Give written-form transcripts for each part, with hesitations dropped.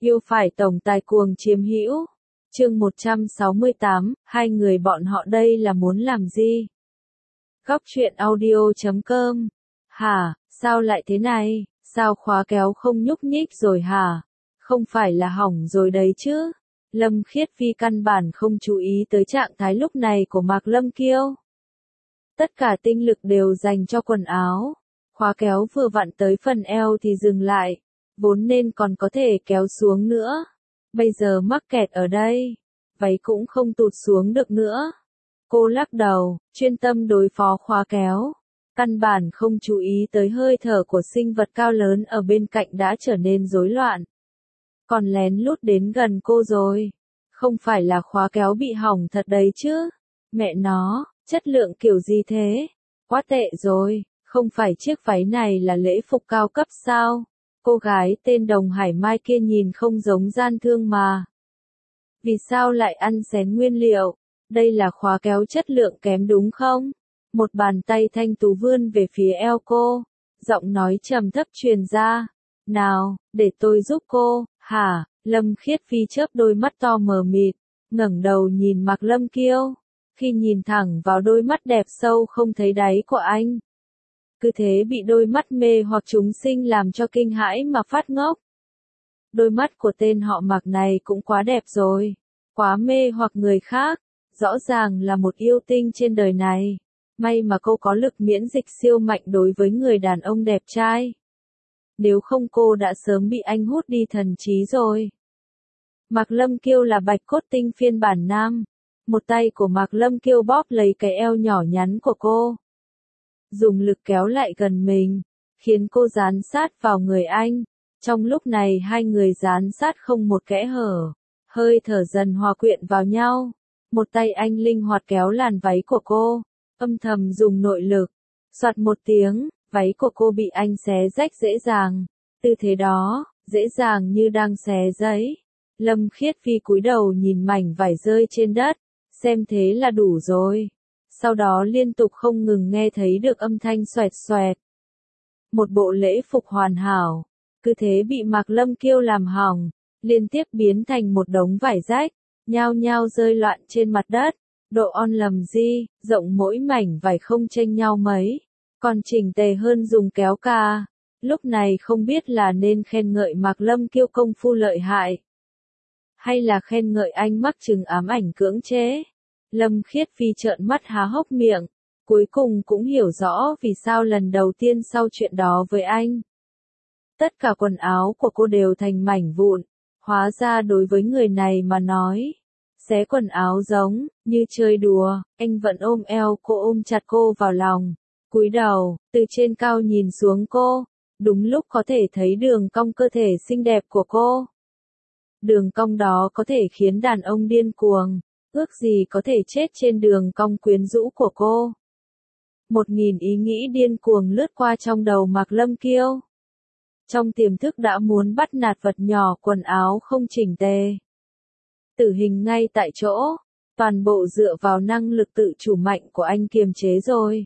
Yêu phải tổng tài cuồng chiếm hữu. Chương 168, hai người bọn họ đây là muốn làm gì? Góc truyện audio.com. Hả, sao lại thế này? Sao khóa kéo không nhúc nhích rồi hả? Không phải là hỏng rồi đấy chứ? Lâm Khiết Phi căn bản không chú ý tới trạng thái lúc này của Mạc Lâm Kiêu. Tất cả tinh lực đều dành cho quần áo. Khóa kéo vừa vặn tới phần eo thì dừng lại, vốn nên còn có thể kéo xuống nữa. Bây giờ mắc kẹt ở đây, váy cũng không tụt xuống được nữa. Cô lắc đầu, chuyên tâm đối phó khóa kéo. Căn bản không chú ý tới hơi thở của sinh vật cao lớn ở bên cạnh đã trở nên rối loạn. Còn lén lút đến gần cô rồi. Không phải là khóa kéo bị hỏng thật đấy chứ. Mẹ nó, chất lượng kiểu gì thế? Quá tệ rồi, không phải chiếc váy này là lễ phục cao cấp sao? Cô gái tên Đồng Hải Mai kia nhìn không giống gian thương mà. Vì sao lại ăn xén nguyên liệu? Đây là khóa kéo chất lượng kém đúng không? Một bàn tay thanh tú vươn về phía eo cô. Giọng nói trầm thấp truyền ra. Nào, để tôi giúp cô, hả? Lâm Khiết Phi chớp đôi mắt to mờ mịt, ngẩng đầu nhìn Mạc Lâm Kiêu. Khi nhìn thẳng vào đôi mắt đẹp sâu không thấy đáy của anh. Cứ thế bị đôi mắt mê hoặc chúng sinh làm cho kinh hãi mà phát ngốc. Đôi mắt của tên họ Mạc này cũng quá đẹp rồi, quá mê hoặc người khác, rõ ràng là một yêu tinh trên đời này. May mà cô có lực miễn dịch siêu mạnh đối với người đàn ông đẹp trai. Nếu không cô đã sớm bị anh hút đi thần trí rồi. Mạc Lâm Kiêu là bạch cốt tinh phiên bản nam. Một tay của Mạc Lâm Kiêu bóp lấy cái eo nhỏ nhắn của cô. Dùng lực kéo lại gần mình, khiến cô dán sát vào người anh. Trong lúc này hai người dán sát không một kẽ hở, hơi thở dần hòa quyện vào nhau. Một tay anh linh hoạt kéo làn váy của cô, âm thầm dùng nội lực. Soạt một tiếng, váy của cô bị anh xé rách dễ dàng. Tư thế đó, dễ dàng như đang xé giấy. Lâm Khiết Phi cúi đầu nhìn mảnh vải rơi trên đất, xem thế là đủ rồi. Sau đó liên tục không ngừng nghe thấy được âm thanh xoẹt xoẹt. Một bộ lễ phục hoàn hảo, cứ thế bị Mạc Lâm Kiêu làm hỏng, liên tiếp biến thành một đống vải rách, nhao nhao rơi loạn trên mặt đất. Độ on lầm di, rộng mỗi mảnh vải không chênh nhau mấy, còn chỉnh tề hơn dùng kéo ca. Lúc này không biết là nên khen ngợi Mạc Lâm Kiêu công phu lợi hại, hay là khen ngợi anh mắc chứng ám ảnh cưỡng chế. Lâm Khiết Phi trợn mắt há hốc miệng, cuối cùng cũng hiểu rõ vì sao lần đầu tiên sau chuyện đó với anh. Tất cả quần áo của cô đều thành mảnh vụn, hóa ra đối với người này mà nói, xé quần áo giống như chơi đùa. Anh vẫn ôm eo cô, ôm chặt cô vào lòng, cúi đầu, từ trên cao nhìn xuống cô, đúng lúc có thể thấy đường cong cơ thể xinh đẹp của cô. Đường cong đó có thể khiến đàn ông điên cuồng, ước gì có thể chết trên đường cong quyến rũ của cô. 1000 ý nghĩ điên cuồng lướt qua trong đầu Mạc Lâm Kiêu. Trong tiềm thức đã muốn bắt nạt vật nhỏ quần áo không chỉnh tề. Tử hình ngay tại chỗ, toàn bộ dựa vào năng lực tự chủ mạnh của anh kiềm chế rồi.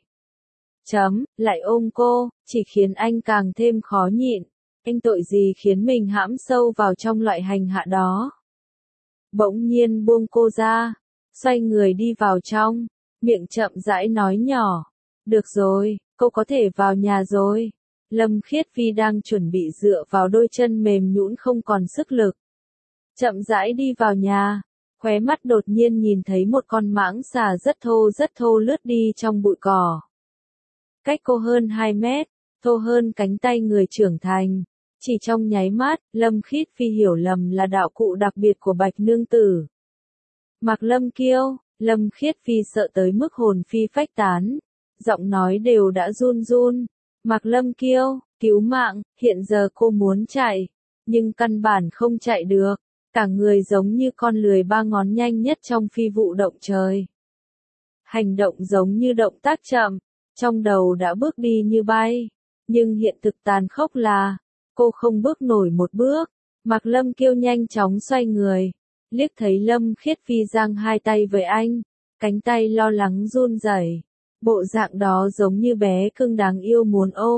Lại ôm cô, chỉ khiến anh càng thêm khó nhịn. Anh tội gì khiến mình hãm sâu vào trong loại hành hạ đó. Bỗng nhiên buông cô ra, xoay người đi vào trong, miệng chậm rãi nói nhỏ. Được rồi, cô có thể vào nhà rồi. Lâm Khiết Phi đang chuẩn bị dựa vào đôi chân mềm nhũn không còn sức lực. Chậm rãi đi vào nhà, khóe mắt đột nhiên nhìn thấy một con mãng xà rất thô lướt đi trong bụi cỏ. Cách cô hơn 2 mét, thô hơn cánh tay người trưởng thành. Chỉ trong nháy mắt, Lâm Khiết Phi hiểu lầm là đạo cụ đặc biệt của Bạch Nương Tử. Mạc Lâm Kiêu, Lâm Khiết Phi sợ tới mức hồn phi phách tán, giọng nói đều đã run run. Mạc Lâm Kiêu, cứu mạng, hiện giờ cô muốn chạy, nhưng căn bản không chạy được, cả người giống như con lười ba ngón nhanh nhất trong phi vụ động trời. Hành động giống như động tác chậm, trong đầu đã bước đi như bay, nhưng hiện thực tàn khốc là, cô không bước nổi một bước. Mạc Lâm Kiêu nhanh chóng xoay người, liếc thấy Lâm Khiết Phi giang hai tay với anh, cánh tay lo lắng run rẩy. Bộ dạng đó giống như bé cưng đáng yêu muốn ôm,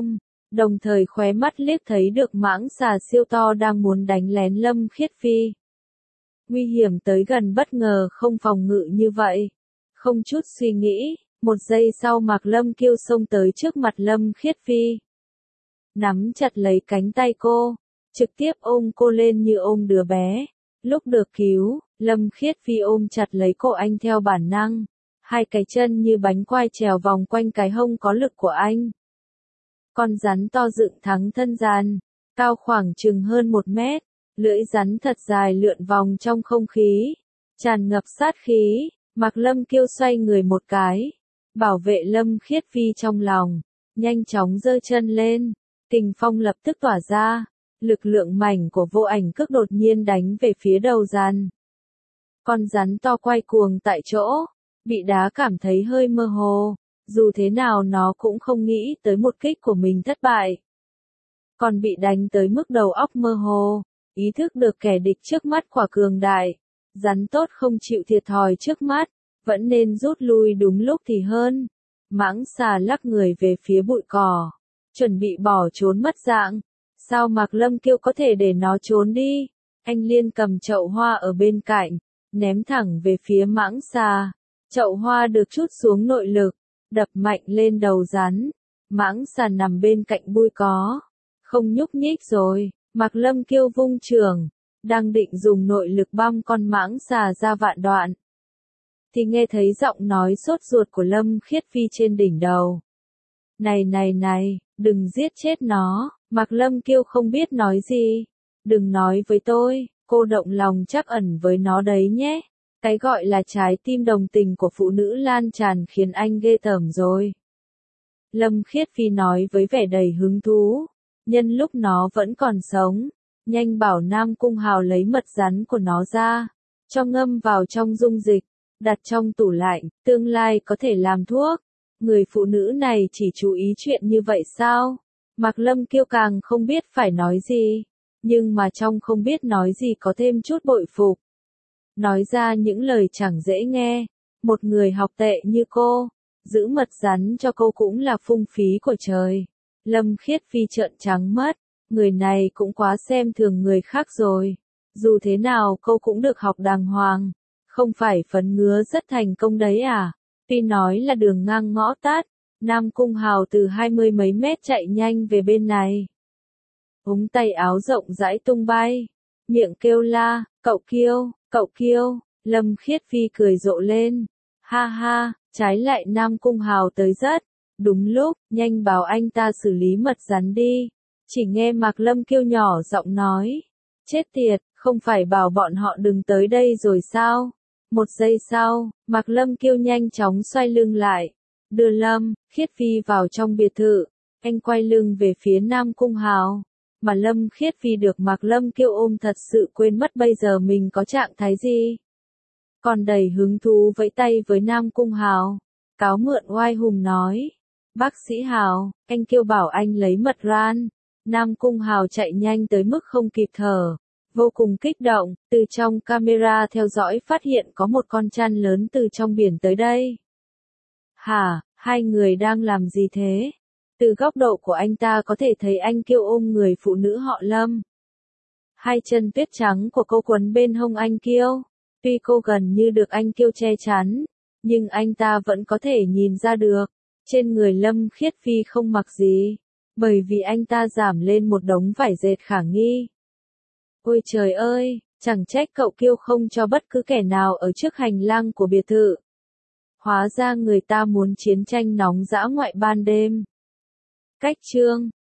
đồng thời khóe mắt liếc thấy được mãng xà siêu to đang muốn đánh lén Lâm Khiết Phi. Nguy hiểm tới gần bất ngờ không phòng ngự như vậy. Không chút suy nghĩ, một giây sau Mạc Lâm Kiêu xông tới trước mặt Lâm Khiết Phi. Nắm chặt lấy cánh tay cô, trực tiếp ôm cô lên như ôm đứa bé. Lúc được cứu, Lâm Khiết Phi ôm chặt lấy cô anh theo bản năng. Hai cái chân như bánh quai trèo vòng quanh cái hông có lực của anh. Con rắn to dựng thẳng thân rắn, cao khoảng chừng hơn 1 mét, lưỡi rắn thật dài lượn vòng trong không khí, tràn ngập sát khí. Mạc Lâm Kiêu xoay người một cái, bảo vệ Lâm Khiết Phi trong lòng, nhanh chóng giơ chân lên, kình phong lập tức tỏa ra, lực lượng mảnh của vô ảnh cước đột nhiên đánh về phía đầu rắn. Con rắn to quay cuồng tại chỗ, bị đá cảm thấy hơi mơ hồ, dù thế nào nó cũng không nghĩ tới một kích của mình thất bại. Còn bị đánh tới mức đầu óc mơ hồ, ý thức được kẻ địch trước mắt quả cường đại. Rắn tốt không chịu thiệt thòi trước mắt, vẫn nên rút lui đúng lúc thì hơn. Mãng xà lắc người về phía bụi cỏ, chuẩn bị bỏ trốn mất dạng. Sao Mạc Lâm Kiêu có thể để nó trốn đi? Anh Liên cầm chậu hoa ở bên cạnh, ném thẳng về phía mãng xà. Chậu hoa được trút xuống nội lực, đập mạnh lên đầu rắn. Mãng xà nằm bên cạnh bụi cỏ, không nhúc nhích rồi. Mạc Lâm Kiêu vung chưởng, đang định dùng nội lực băm con mãng xà ra vạn đoạn, thì nghe thấy giọng nói sốt ruột của Lâm Khiết Phi trên đỉnh đầu. Này, đừng giết chết nó. Mạc Lâm Kiêu không biết nói gì. Đừng nói với tôi, cô động lòng trắc ẩn với nó đấy nhé. Cái gọi là trái tim đồng tình của phụ nữ lan tràn khiến anh ghê tởm rồi. Lâm Khiết Phi nói với vẻ đầy hứng thú. Nhân lúc nó vẫn còn sống, nhanh bảo Nam Cung Hào lấy mật rắn của nó ra, cho ngâm vào trong dung dịch, đặt trong tủ lạnh, tương lai có thể làm thuốc. Người phụ nữ này chỉ chú ý chuyện như vậy sao? Mạc Lâm Kiêu càng không biết phải nói gì, nhưng mà trong không biết nói gì có thêm chút bội phục. Nói ra những lời chẳng dễ nghe, một người học tệ như cô, giữ mật rắn cho cô cũng là phung phí của trời. Lâm Khiết Phi trợn trắng mắt, người này cũng quá xem thường người khác rồi. Dù thế nào cô cũng được học đàng hoàng, không phải phấn ngứa rất thành công đấy à? Tuy nói là đường ngang ngõ tắt, Nam Cung Hào từ 20 mấy mét chạy nhanh về bên này. Ống tay áo rộng rãi tung bay, miệng kêu la, cậu Kiêu, Lâm Khiết Phi cười rộ lên. Ha ha, trái lại Nam Cung Hào tới rất đúng lúc, nhanh bảo anh ta xử lý mật rắn đi. Chỉ nghe Mạc Lâm Kiêu nhỏ giọng nói. Chết tiệt, không phải bảo bọn họ đừng tới đây rồi sao? Một giây sau, Mạc Lâm Kiêu nhanh chóng xoay lưng lại, đưa Lâm Khiết Phi vào trong biệt thự. Anh quay lưng về phía Nam Cung Hào, mà Lâm Khiết Phi được Mạc Lâm Kiêu ôm thật sự quên mất bây giờ mình có trạng thái gì. Còn đầy hứng thú vẫy tay với Nam Cung Hào, cáo mượn oai hùng nói. Bác sĩ Hào, anh Kiêu bảo anh lấy mật ran. Nam Cung Hào chạy nhanh tới mức không kịp thở, vô cùng kích động, từ trong camera theo dõi phát hiện có một con trăn lớn từ trong biển tới đây. Hả, hai người đang làm gì thế? Từ góc độ của anh ta có thể thấy anh Kiêu ôm người phụ nữ họ Lâm. Hai chân tuyết trắng của cô quấn bên hông anh Kiêu. Tuy cô gần như được anh Kiêu che chắn, nhưng anh ta vẫn có thể nhìn ra được, trên người Lâm Khiết Phi không mặc gì, bởi vì anh ta giảm lên một đống vải dệt khả nghi. Ôi trời ơi, chẳng trách cậu Kiêu không cho bất cứ kẻ nào ở trước hành lang của biệt thự. Hóa ra người ta muốn chiến tranh nóng dã ngoại ban đêm. Cách chương